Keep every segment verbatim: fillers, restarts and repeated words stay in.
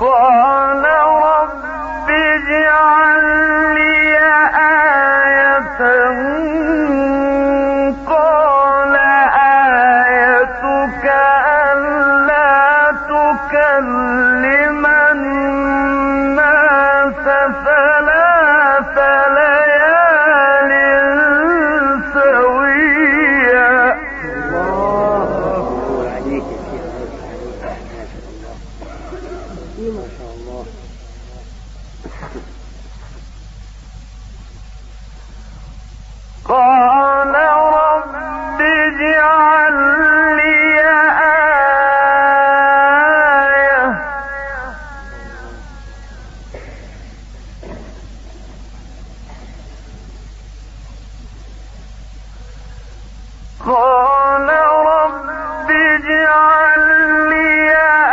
قال رب اجعل لي آية قال آيتك ألا تكلم الناس ثلاث ليال سويا. الله عليك ما شاء الله. قال رب اجعل لي آية قال رب اجعل لي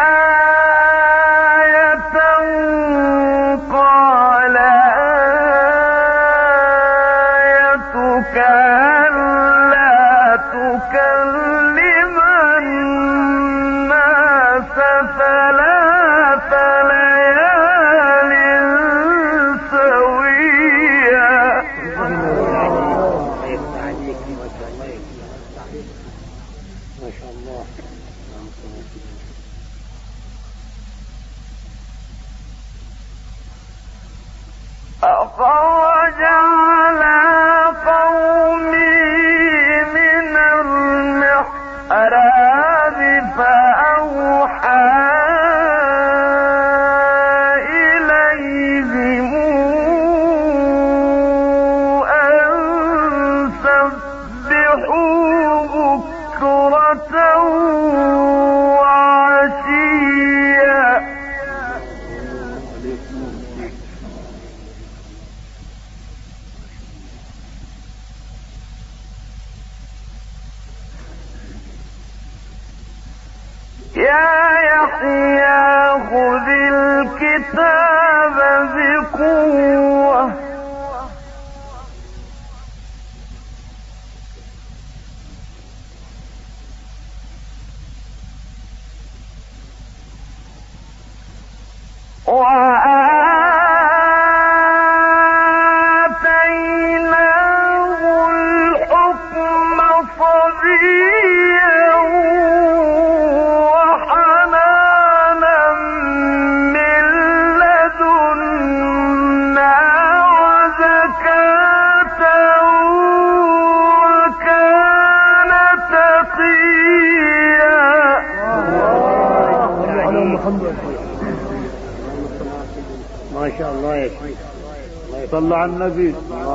آية قال آيتك ألا تكلم الناس ثلاث ليال سويا. ما شاء الله. أخرج على قومه من المحراب فأوحى إليهم أن سبحوا بكرة وعشيا. يا يحيى خذ الكتاب بقوة وآتيناه الحكم صبيا وحنانا من لدنا وزكاة وكان تقيا. ما شاء الله يا شيخ. صلى على النبي.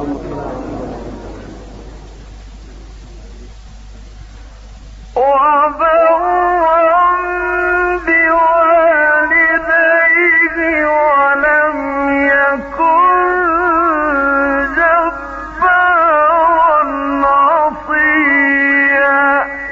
وبرا بوالديه ولم يكن جبارا عصيا.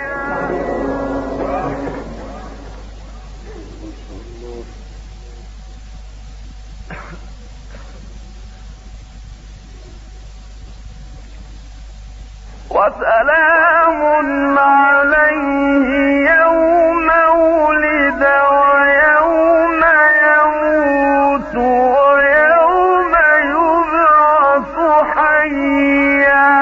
وسلام عليه يوم ولد ويوم يموت ويوم يبعث حيا.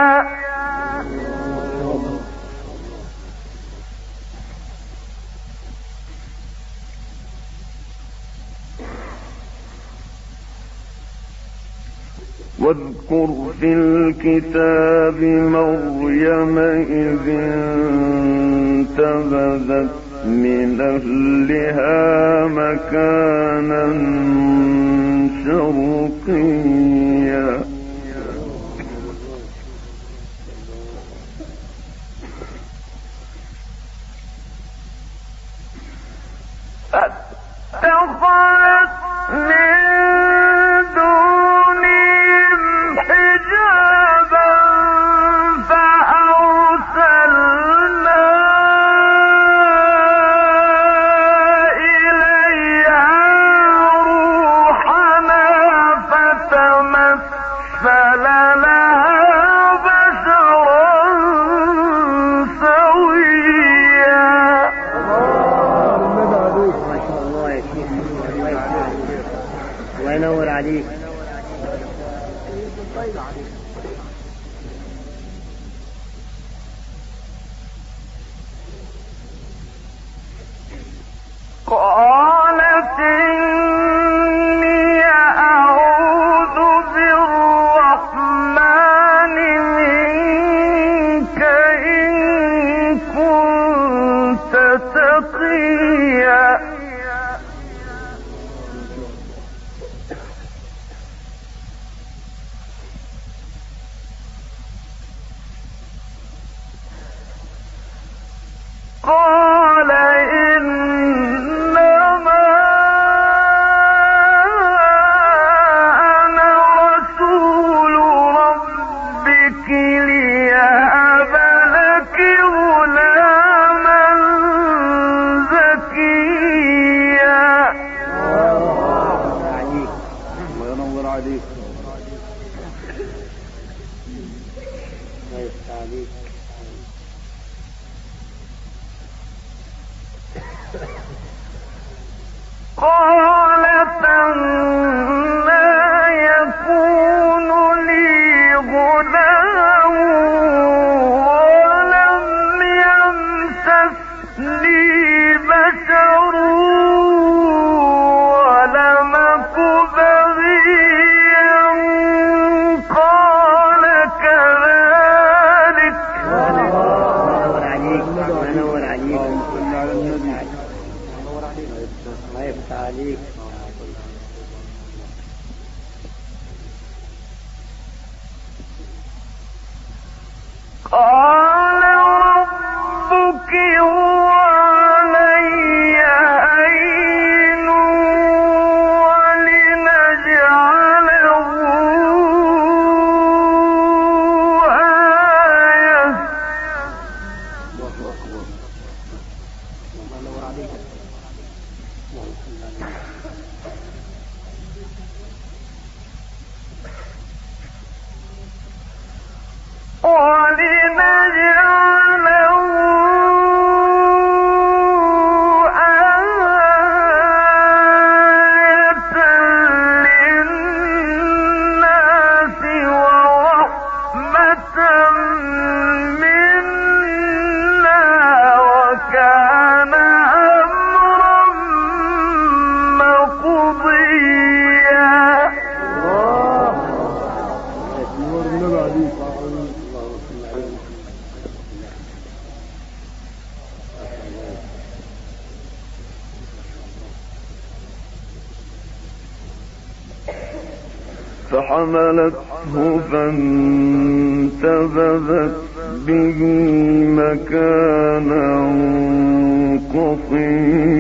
واذكر في الكتاب مريم إذ انتبذت من أهلها مكانا شرقيا. فاتخذت من دونهم حجابا فأرسلنا إليها روحنا فتمثل لها بشرا سويا. على النبي. الله يفتح عليك. قال ربك هو علي هين ولنجعله آية. الله أكبر. الله ينور عليك. ولنجعله آية للناس ورحمة منا وكان أمرا مقضيا. نور النبي عليك. فحملته فانتبذت به مكانا قصيا.